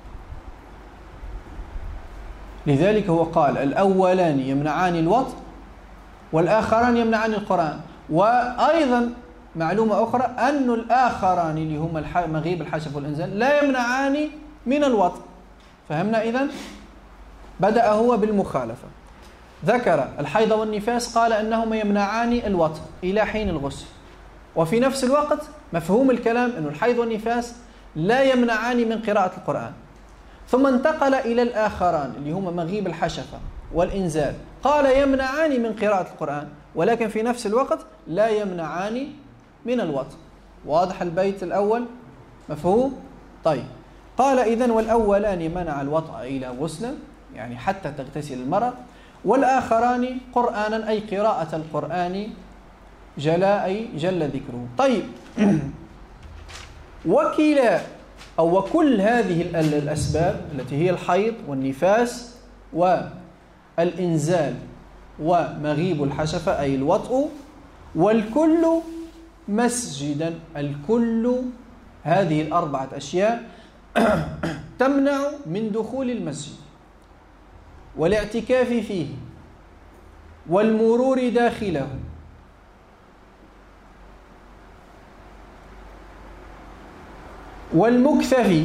لذلك هو قال الأولان يمنعان الوطء والآخران يمنعان القرآن. وأيضا معلومة أخرى أن الآخران اللي هم مغيب الحشف والإنزال لا يمنعان من الوطء. فهمنا إذن؟ بدأ هو بالمخالفة، ذكر الحيض والنفاس قال أنهما يمنعان الوطء إلى حين الغسل، وفي نفس الوقت مفهوم الكلام أن الحيض والنفاس لا يمنعان من قراءة القرآن. ثم انتقل إلى الآخران اللي هم مغيب الحشفة والإنزال. قال يمنعان من قراءة القرآن، ولكن في نفس الوقت لا يمنعان من الوطء. واضح البيت الأول؟ مفهوم؟ طيب، قال إذن والأولان منع الوطء إلى غسل، يعني حتى تغتسل المرأة، والآخران قرآنا أي قراءة القرآن جلا أي جل ذكره. طيب، وكلا أو وكل هذه الأسباب التي هي الحيض والنفاس والإنزال ومغيب الحشفة أي الوطء، والكل مسجدا، الكل هذه الأربعة أشياء تمنع من دخول المسجد والاعتكاف فيه والمرور داخله والمكث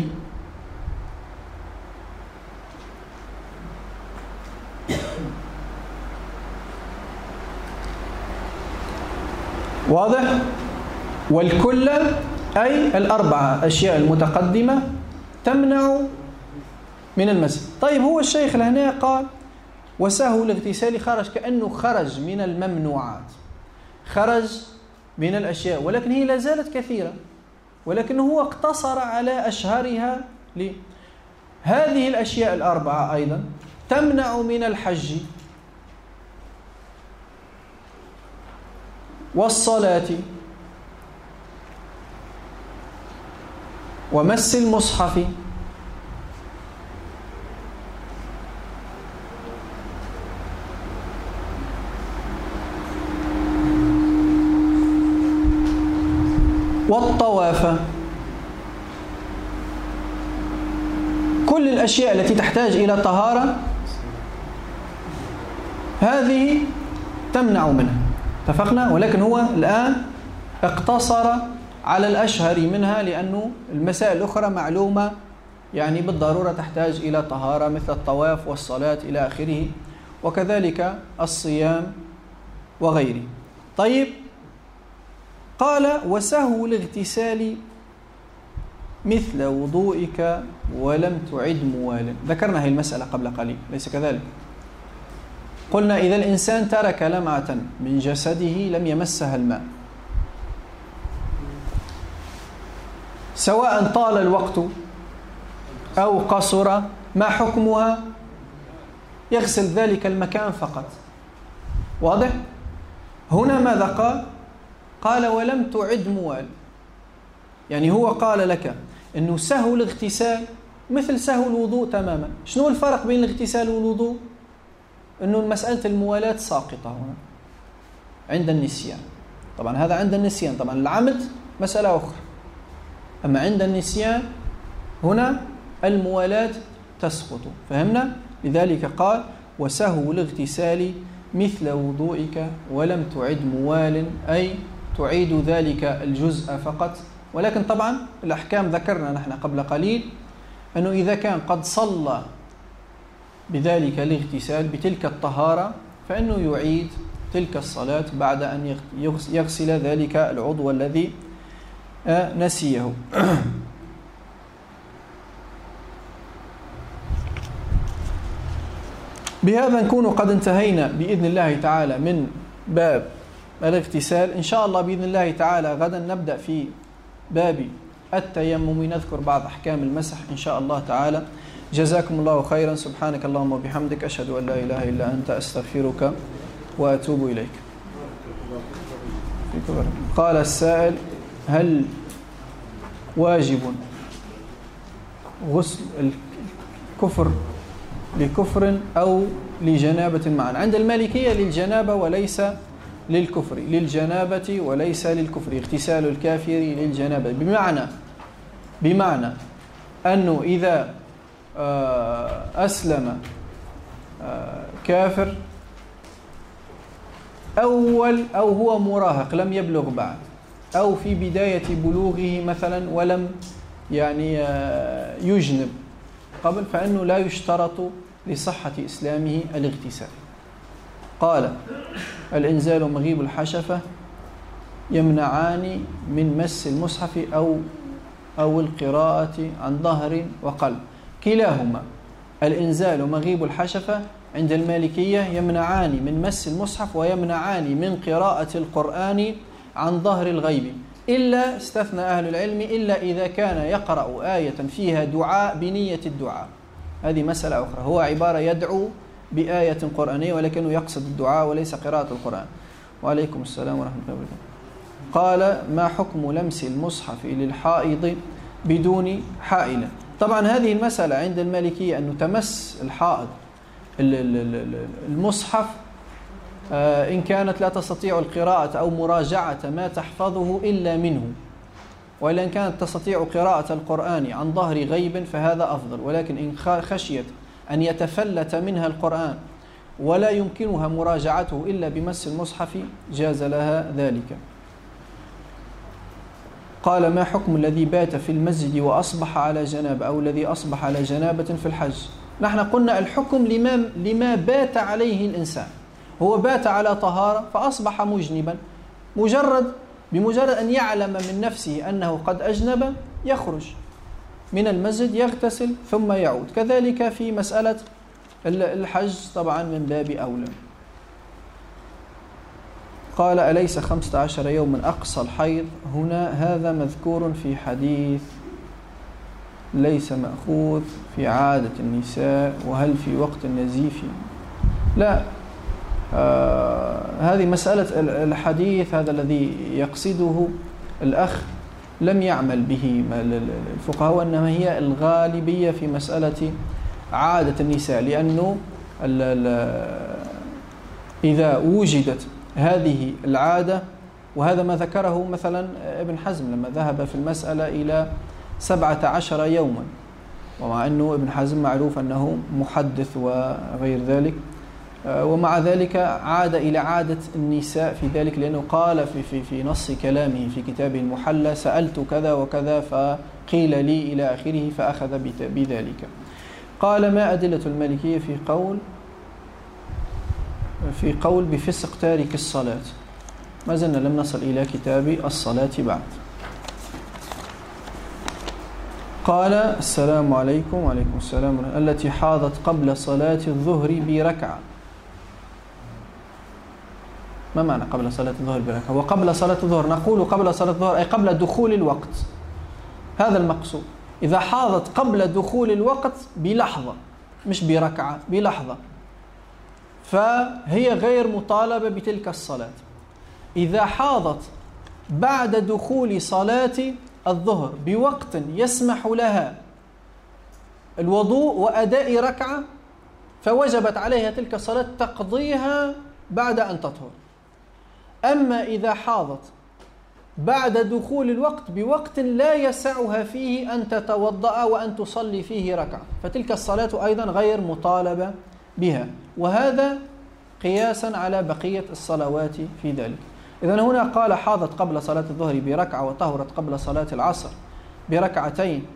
واضح؟ والكل أي الأربعة أشياء المتقدمة تمنع من المسجد. طيب، هو الشيخ هنا قال وسهو الاغتسال خرج، كأنه خرج من الممنوعات، خرج من الأشياء، ولكن هي لا زالت كثيرة، ولكن هو اقتصر على أشهرها. ليه؟ هذه الأشياء الأربعة أيضا تمنع من الحج والصلاة ومس المصحف والطواف. كل الأشياء التي تحتاج إلى طهارة هذه تمنع منها، اتفقنا؟ ولكن هو الآن اقتصر على الأشهر منها، لأنه المسائل الأخرى معلومة يعني بالضرورة تحتاج إلى طهارة، مثل الطواف والصلاة إلى آخره، وكذلك الصيام وغيره. طيب، قال وسهو الاغتسال مثل وضوئك ولم تعد موال. ذكرنا هذه المسألة قبل قليل، ليس كذلك؟ قلنا إذا الإنسان ترك لمعة من جسده لم يمسها الماء، سواء طال الوقت أو قصر، ما حكمها؟ يغسل ذلك المكان فقط. واضح؟ هنا ماذا قال؟ قال ولم تعد موال، يعني هو قال لك أنه سهو الاغتسال مثل سهو الوضوء تماما. شنو الفرق بين الاغتسال والوضوء؟ أنه مسألة الموالاة ساقطة هنا عند النسيان. طبعا هذا عند النسيان، طبعا العمد مسألة أخرى، أما عند النسيان هنا الموالاة تسقط. فهمنا؟ لذلك قال وسهو الاغتسال مثل وضوئك ولم تعد موال، أي تعيد ذلك الجزء فقط. ولكن طبعا الأحكام ذكرنا نحن قبل قليل أنه إذا كان قد صلى بذلك الاغتسال بتلك الطهارة فإنه يعيد تلك الصلاة بعد أن يغسل ذلك العضو الذي نسيه. بهذا نكون قد انتهينا بإذن الله تعالى من باب الاغتسال. إن شاء الله بإذن الله تعالى غدا نبدأ في باب التيمم، نذكر بعض أحكام المسح إن شاء الله تعالى. جزاكم الله خيرا. سبحانك اللهم وبحمدك، أشهد أن لا إله إلا أنت، أستغفرك وأتوب إليك. قال السائل هل واجب غسل الكفر لكفر أو لجنابة معا؟ عند المالكية للجنابة وليس للكفر، للجنابة وليس للكفر، اغتسال الكافر للجنابة، بمعنى بمعنى أنه إذا أسلم كافر أول أو هو مراهق لم يبلغ بعد، أو في بداية بلوغه مثلا ولم يعني يجنب قبل، فإنه لا يشترط لصحة إسلامه الاغتسال. قال الإنزال ومغيب الحشفة يمنعان من مس المصحف أو أو القراءة عن ظهر وقلب. كلاهما الإنزال ومغيب الحشفة عند المالكية يمنعان من مس المصحف ويمنعان من قراءة القرآن عن ظهر الغيب، إلا استثنى أهل العلم إلا إذا كان يقرأ آية فيها دعاء بنية الدعاء، هذه مسألة أخرى. هو عبارة يدعو بآية قرآنية ولكنه يقصد الدعاء وليس قراءة القرآن. وعليكم السلام ورحمة الله وبركاته. قال: ما حكم لمس المصحف للحائض بدون حائلة؟ طبعا هذه المسألة عند المالكية أنه تمس الحائض المصحف إن كانت لا تستطيع القراءة أو مراجعة ما تحفظه إلا منه، وإلا إن كانت تستطيع قراءة القرآن عن ظهر غيب فهذا أفضل، ولكن إن خشيت أن يتفلت منها القرآن ولا يمكنها مراجعته إلا بمس المصحف جاز لها ذلك. قال: ما حكم الذي بات في المسجد وأصبح على جنابة، أو الذي أصبح على جنابة في الحج؟ نحن قلنا الحكم لما, لما بات عليه الإنسان، هو بات على طهارة فأصبح مجنبا، مجرد بمجرد أن يعلم من نفسه أنه قد أجنب يخرج من المسجد يغتسل ثم يعود. كذلك في مسألة الحج طبعا من باب أولى. قال: أليس خمسة عشر يوما أقصى الحيض؟ هنا هذا مذكور في حديث ليس مأخوذ في عادة النساء، وهل في وقت النزيف؟ لا، آه هذه مسألة الحديث هذا الذي يقصده الأخ لم يعمل به الفقهاء، وإنما هي الغالبية في مسألة عادة النساء، لأنه إذا وجدت هذه العادة، وهذا ما ذكره مثلا ابن حزم لما ذهب في المسألة إلى سبعة عشر يوما، ومع أنه ابن حزم معروف أنه محدث وغير ذلك، ومع ذلك عاد إلى عادة النساء في ذلك، لأنه قال في, في, في نص كلامه في كتابه المحلى: سألت كذا وكذا فقيل لي إلى آخره فأخذ بذلك. قال: ما أدلة المالكية في قول في قول بفسق تارك الصلاة؟ ما زلنا لم نصل إلى كتاب الصلاة بعد. قال: السلام عليكم. وعليكم السلام. التي حاضت قبل صلاة الظهر بركعة، ما معنى قبل صلاة الظهر بركعة؟ وقبل صلاة الظهر نقول قبل صلاة الظهر أي قبل دخول الوقت، هذا المقصود. إذا حاضت قبل دخول الوقت بلحظة مش بركعة، بلحظة، فهي غير مطالبة بتلك الصلاة. إذا حاضت بعد دخول صلاة الظهر بوقت يسمح لها الوضوء وأداء ركعة فوجبت عليها تلك الصلاة تقضيها بعد أن تطهر. أما إذا حاضت بعد دخول الوقت بوقت لا يسعها فيه أن تتوضأ وأن تصلي فيه ركعة فتلك الصلاة أيضا غير مطالبة بها، وهذا قياسا على بقية الصلوات في ذلك. إذن هنا قال: حاضت قبل صلاة الظهر بركعة وطهرت قبل صلاة العصر بركعتين،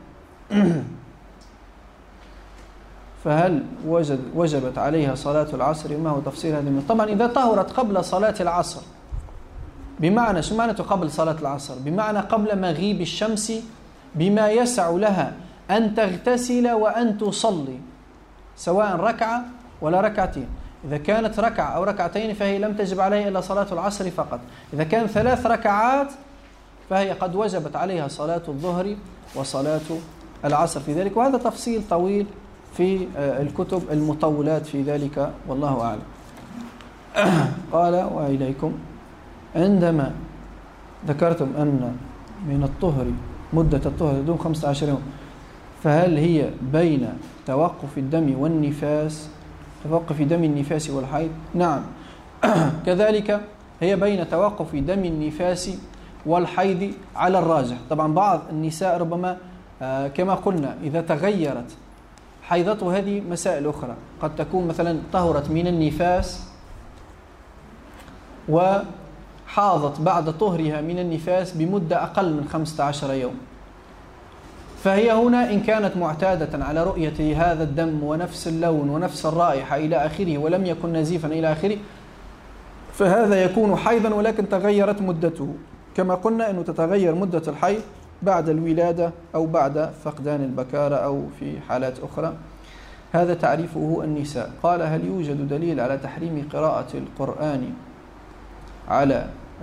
فهل وجد وجبت عليها صلاة العصر؟ ما هو تفسير هذه المسألة؟ طبعا إذا طهرت قبل صلاة العصر بمعنى شو معنى قبل صلاة العصر؟ بمعنى قبل مغيب الشمس بما يسع لها أن تغتسل وأن تصلي سواء ركعة ولا ركعتين. إذا كانت ركعة أو ركعتين فهي لم تجب عليها إلا صلاة العصر فقط. إذا كان ثلاث ركعات فهي قد وجبت عليها صلاة الظهر وصلاة العصر في ذلك، وهذا تفصيل طويل في الكتب المطولات في ذلك والله أعلم. قال: وإليكم. عندما ذكرتم أن من الطهر مدة الطهر دوم خمسة عشر يوم، فهل هي بين توقف الدم والنفاس توقف دم النفاس والحيض؟ نعم، كذلك هي بين توقف دم النفاس والحيض على الراجح. طبعا بعض النساء ربما كما قلنا إذا تغيرت حيضته هذه مسائل أخرى، قد تكون مثلا طهرت من النفاس وحاضت بعد طهرها من النفاس بمدة أقل من خمسة عشر يوم، فهي هنا إن كانت معتادة على رؤية هذا الدم ونفس اللون ونفس الرائحة إلى آخره ولم يكن نزيفا إلى آخره فهذا يكون حيضا، ولكن تغيرت مدته. كما قلنا أنه تتغير مدة الحيض بعد الولادة أو بعد فقدان البكارة أو في حالات أخرى. هذا تعريفه النساء. قال: هل يوجد دليل على تحريم قراءة القرآن على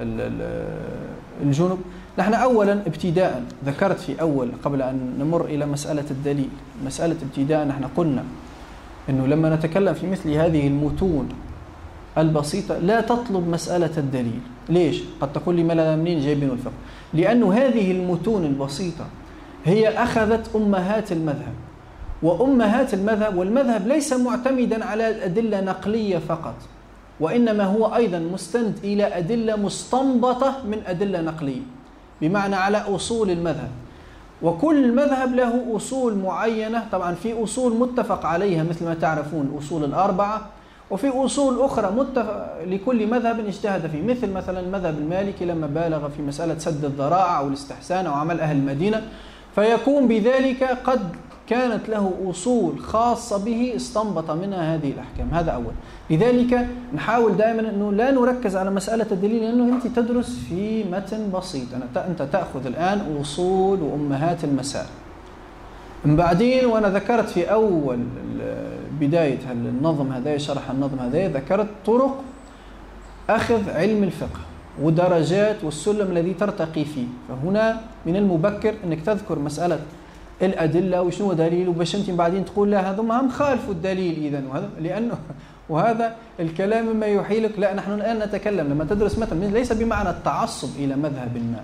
الجنب؟ نحن أولا ابتداء ذكرت في أول قبل أن نمر إلى مسألة الدليل، مسألة ابتداء نحن قلنا أنه لما نتكلم في مثل هذه المتون البسيطة لا تطلب مسألة الدليل. ليش؟ قد تقول لي ما منين جايبين الفقه؟ لأنه هذه المتون البسيطة هي أخذت أمهات المذهب، وأمهات المذهب والمذهب ليس معتمدا على أدلة نقلية فقط، وإنما هو أيضا مستند إلى أدلة مستنبطة من أدلة نقلية، بمعنى على أصول المذهب. وكل مذهب له أصول معينة، طبعا في أصول متفق عليها مثل ما تعرفون أصول الأربعة، وفي أصول أخرى متفق لكل مذهب اجتهد فيه، مثل مثلا المذهب المالكي لما بالغ في مسألة سد الذرائع أو الاستحسان أو عمل أهل المدينة، فيكون بذلك قد كانت له أصول خاصة به استنبط منها هذه الأحكام. هذا أول. لذلك نحاول دائما أنه لا نركز على مسألة الدليل، لأنه أنت تدرس في متن بسيط، أنت تأخذ الآن أصول وأمهات المسائل. من بعدين وأنا ذكرت في أول بداية النظم هذا، شرح النظم هذا، ذكرت طرق أخذ علم الفقه ودرجات والسلم الذي ترتقي فيه. فهنا من المبكر أنك تذكر مسألة الأدلة وشنو دليل، وباش أنت بعدين تقول لا هذا ما هم خالفوا الدليل إذن، وهذا لأنه وهذا الكلام مما يحيلك. لا، نحن الآن نتكلم لما تدرس مثلا ليس بمعنى التعصب إلى مذهب ما،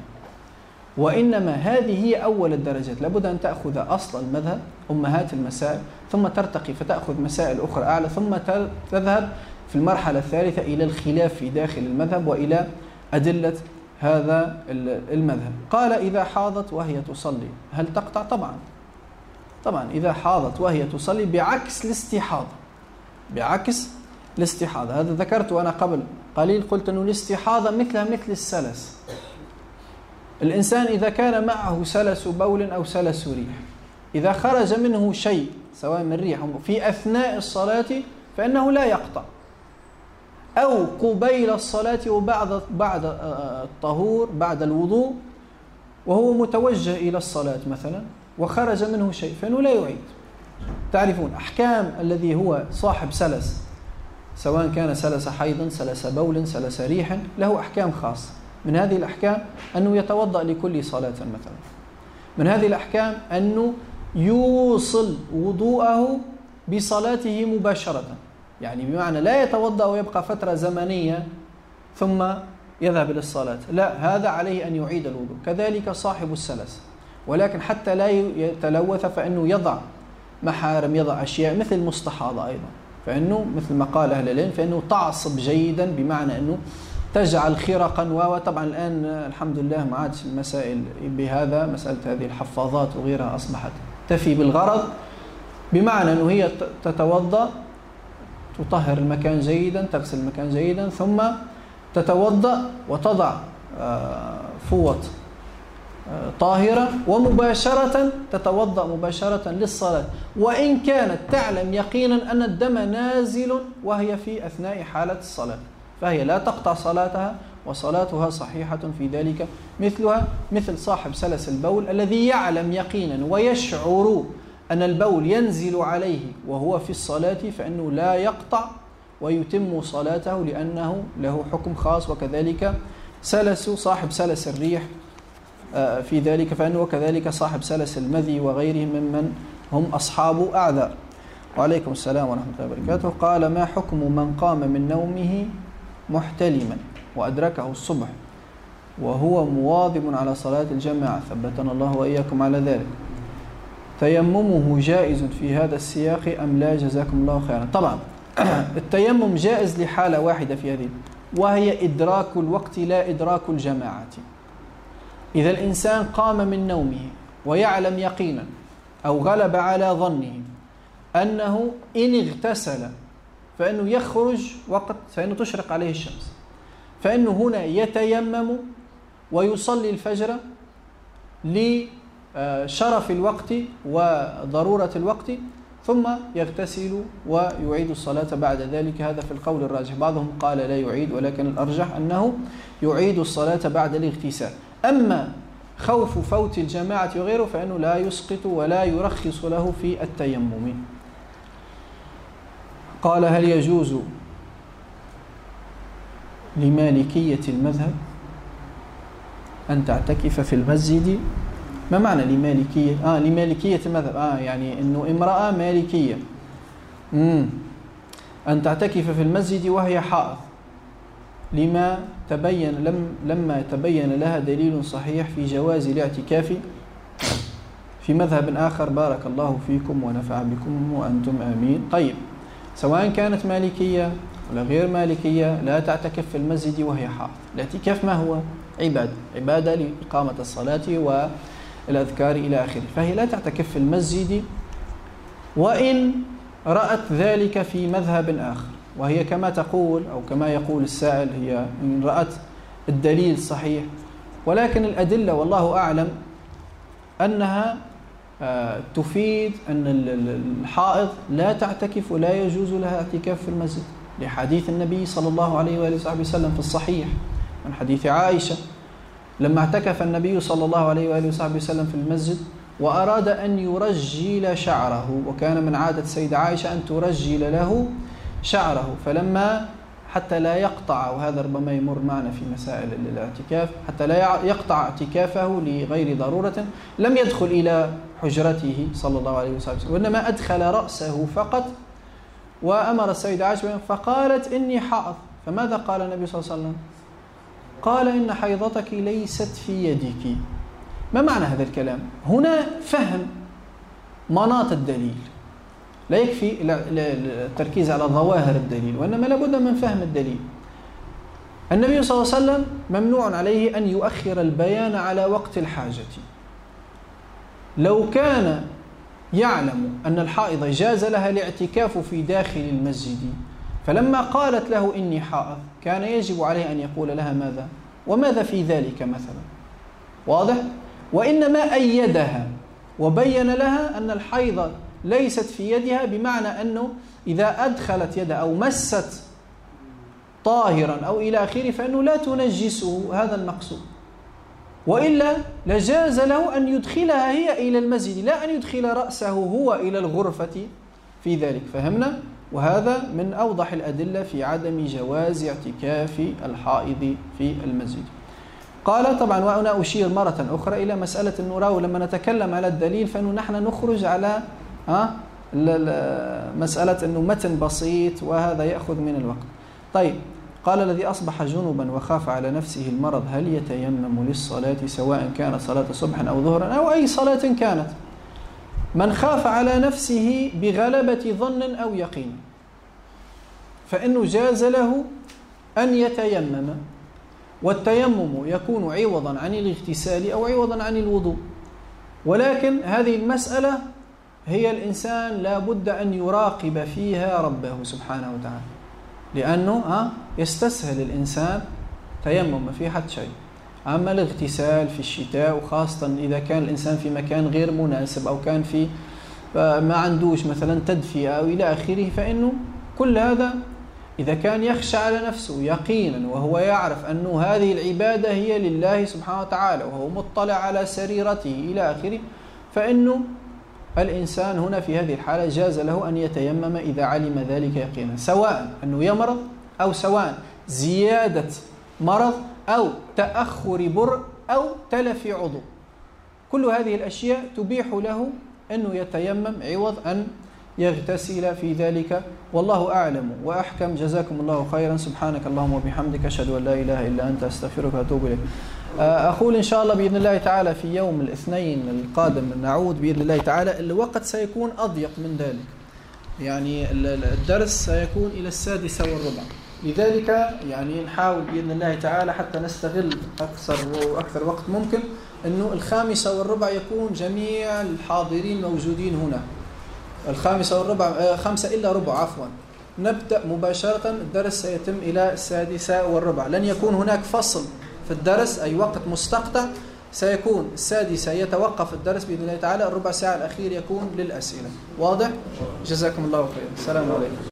وإنما هذه هي أول الدرجات. لابد أن تأخذ أصل المذهب، أمهات المسائل، ثم ترتقي فتأخذ مسائل أخرى أعلى، ثم تذهب في المرحلة الثالثة إلى الخلاف في داخل المذهب وإلى أدلة هذا المذهب. قال: إذا حاضت وهي تصلي هل تقطع؟ طبعا طبعا إذا حاضت وهي تصلي بعكس الاستحاضة، بعكس الاستحاضة. هذا ذكرت وأنا قبل قليل، قلت أنه الاستحاضة مثلها مثل السلس. الإنسان إذا كان معه سلس بول أو سلس ريح، إذا خرج منه شيء سواء من ريح في أثناء الصلاة فإنه لا يقطع، أو قبيل الصلاة وبعد بعد الطهور بعد الوضوء وهو متوجه إلى الصلاة مثلا وخرج منه شيء فإنه لا يعيد. تعرفون أحكام الذي هو صاحب سلس، سواء كان سلس حيض سلس بول سلس ريح، له أحكام خاصة. من هذه الأحكام أنه يتوضأ لكل صلاة مثلا. من هذه الأحكام أنه يوصل وضوءه بصلاته مباشرة، يعني بمعنى لا يتوضأ ويبقى فترة زمنية ثم يذهب للصلاة، لا، هذا عليه أن يعيد الوضوء. كذلك صاحب السلس، ولكن حتى لا يتلوث فإنه يضع محارم، يضع أشياء مثل المستحاضة أيضا، فإنه مثل ما قال أهل العلم فإنه تعصب جيدا، بمعنى أنه تجعل خرقا. وطبعا الآن الحمد لله ما عادش المسائل بهذا، مسألة هذه الحفاظات وغيرها أصبحت تفي بالغرض، بمعنى أنه هي تتوضأ تطهر المكان جيدا، تغسل المكان جيدا، ثم تتوضأ وتضع فوط طاهرة ومباشرة تتوضأ مباشرة للصلاة، وإن كانت تعلم يقينا أن الدم نازل وهي في أثناء حالة الصلاة، فهي لا تقطع صلاتها وصلاتها صحيحة في ذلك. مثلها مثل صاحب سلس البول الذي يعلم يقينا ويشعر أن البول ينزل عليه وهو في الصلاة، فإنه لا يقطع ويتم صلاته لأنه له حكم خاص. وكذلك سلس صاحب سلس الريح في ذلك، فإنه كذلك صاحب سلس المذي وغيرهم ممن هم أصحاب أعذار. وعليكم السلام ورحمة الله وبركاته. قال: ما حكم من قام من نومه محتلما وأدركه الصبح وهو مواظب على صلاة الجماعة، ثبتنا الله وإياكم على ذلك، تيممه جائز في هذا السياق أم لا؟ جزاكم الله خيرا. طبعا التيمم جائز لحالة واحدة في هذه، وهي إدراك الوقت لا إدراك الجماعة. إذا الإنسان قام من نومه ويعلم يقينا أو غلب على ظنه أنه إن اغتسل فإنه يخرج وقت فإنه تشرق عليه الشمس، فإنه هنا يتيمم ويصلي الفجر لشرف الوقت وضرورة الوقت، ثم يغتسل ويعيد الصلاة بعد ذلك. هذا في القول الراجح، بعضهم قال لا يعيد، ولكن الأرجح أنه يعيد الصلاة بعد الاغتسال. أما خوف فوت الجماعة وغيره فإنه لا يسقط ولا يرخص له في التيمم. قال: هل يجوز لمالكية المذهب أن تعتكف في المسجد؟ ما معنى لمالكية؟ آه لمالكية المذهب، آه يعني إنه امرأة مالكية مم. أن تعتكف في المسجد وهي حائض، لما تبين لم لما تبين لها دليل صحيح في جواز الاعتكاف في مذهب آخر. بارك الله فيكم ونفع بكم وأنتم آمين. طيب، سواء كانت مالكية ولا غير مالكية لا تعتكف في المسجد وهي حائض. الاعتكاف ما هو؟ عبادة، عبادة لإقامة الصلاة والأذكار إلى آخره، فهي لا تعتكف في المسجد وإن رأت ذلك في مذهب آخر، وهي كما تقول أو كما يقول السائل هي إن رأت الدليل صحيح، ولكن الأدلة والله أعلم أنها تفيد أن الحائض لا تعتكف ولا يجوز لها اعتكاف في المسجد، لحديث النبي صلى الله عليه وآله وسلم في الصحيح من حديث عائشة لما اعتكف النبي صلى الله عليه وآله وسلم في المسجد وأراد أن يرجل شعره، وكان من عادة سيدة عائشة أن ترجل له شعره، فلما حتى لا يقطع، وهذا ربما يمر معنا في مسائل الاعتكاف، حتى لا يقطع اعتكافه لغير ضرورة، لم يدخل إلى حجرته صلى الله عليه وسلم، وإنما أدخل رأسه فقط، وأمر السيدة عائشة فقالت: إني حائض. فماذا قال النبي صلى الله عليه وسلم؟ قال: إن حيضتك ليست في يدك. ما معنى هذا الكلام؟ هنا فهم مناط الدليل، لا يكفي التركيز على ظواهر الدليل، وإنما لابد من فهم الدليل. النبي صلى الله عليه وسلم ممنوع عليه أن يؤخر البيان على وقت الحاجة. لو كان يعلم أن الحائض جاز لها الاعتكاف في داخل المسجد، فلما قالت له: إني حائض، كان يجب عليه أن يقول لها ماذا؟ وماذا في ذلك مثلا؟ واضح؟ وإنما أيدها وبين لها أن الحيض ليست في يدها، بمعنى أنه إذا أدخلت يدها أو مست طاهرا أو إلى آخره فإنه لا تنجسه، هذا المقصود، وإلا لجاز له أن يدخلها هي إلى المسجد، لا أن يدخل رأسه هو إلى الغرفة في ذلك. فهمنا؟ وهذا من أوضح الأدلة في عدم جواز اعتكاف الحائض في المسجد. قال طبعا، وأنا أشير مرة أخرى إلى مسألة النراو، لما نتكلم على الدليل فإنه نحن نخرج على ها مسألة أنه متن بسيط، وهذا يأخذ من الوقت. طيب، قال: الذي أصبح جنوبا وخاف على نفسه المرض هل يتيمم للصلاة سواء كانت صلاة صبح أو ظهرا أو أي صلاة كانت؟ من خاف على نفسه بغلبة ظن أو يقين فإنه جاز له أن يتيمم، والتيمم يكون عوضا عن الاغتسال أو عوضا عن الوضوء، ولكن هذه المسألة هي الإنسان لا بد أن يراقب فيها ربه سبحانه وتعالى، لأنه يستسهل الإنسان تيمم في حد شيء. أما الاغتسال في الشتاء، وخاصة إذا كان الإنسان في مكان غير مناسب أو كان في ما عندوش مثلا تدفئة أو إلى آخره، فإنه كل هذا إذا كان يخشى على نفسه يقينا وهو يعرف أن هذه العبادة هي لله سبحانه وتعالى وهو مطلع على سريرته إلى آخره، فإنه الإنسان هنا في هذه الحالة جاز له أن يتيمم إذا علم ذلك يقينا، سواء أنه يمرض أو سواء زيادة مرض أو تأخر بر أو تلف عضو، كل هذه الأشياء تبيح له أنه يتيمم عوض أن يغتسل في ذلك. والله أعلم وأحكم. جزاكم الله خيرا. سبحانك اللهم وبحمدك، أشهد أن لا إله إلا أنت، أستغفرك وأتوب إليك. أقول إن شاء الله بإذن الله تعالى في يوم الاثنين القادم نعود بإذن الله تعالى. الوقت سيكون أضيق من ذلك، يعني الدرس سيكون إلى السادسة والربع، لذلك يعني نحاول بإذن الله تعالى حتى نستغل أكثر وأكثر وقت ممكن أنه الخامسة والربع يكون جميع الحاضرين موجودين هنا. الخامسة والربع خمسة إلا ربع عفوا نبدأ مباشرة. الدرس سيتم إلى السادسة والربع، لن يكون هناك فصل في الدرس أي وقت مستقطع، سيكون السادسة يتوقف الدرس بإذن الله تعالى، الربع ساعة الأخير يكون للأسئلة. واضح؟ جزاكم الله خير. السلام عليكم.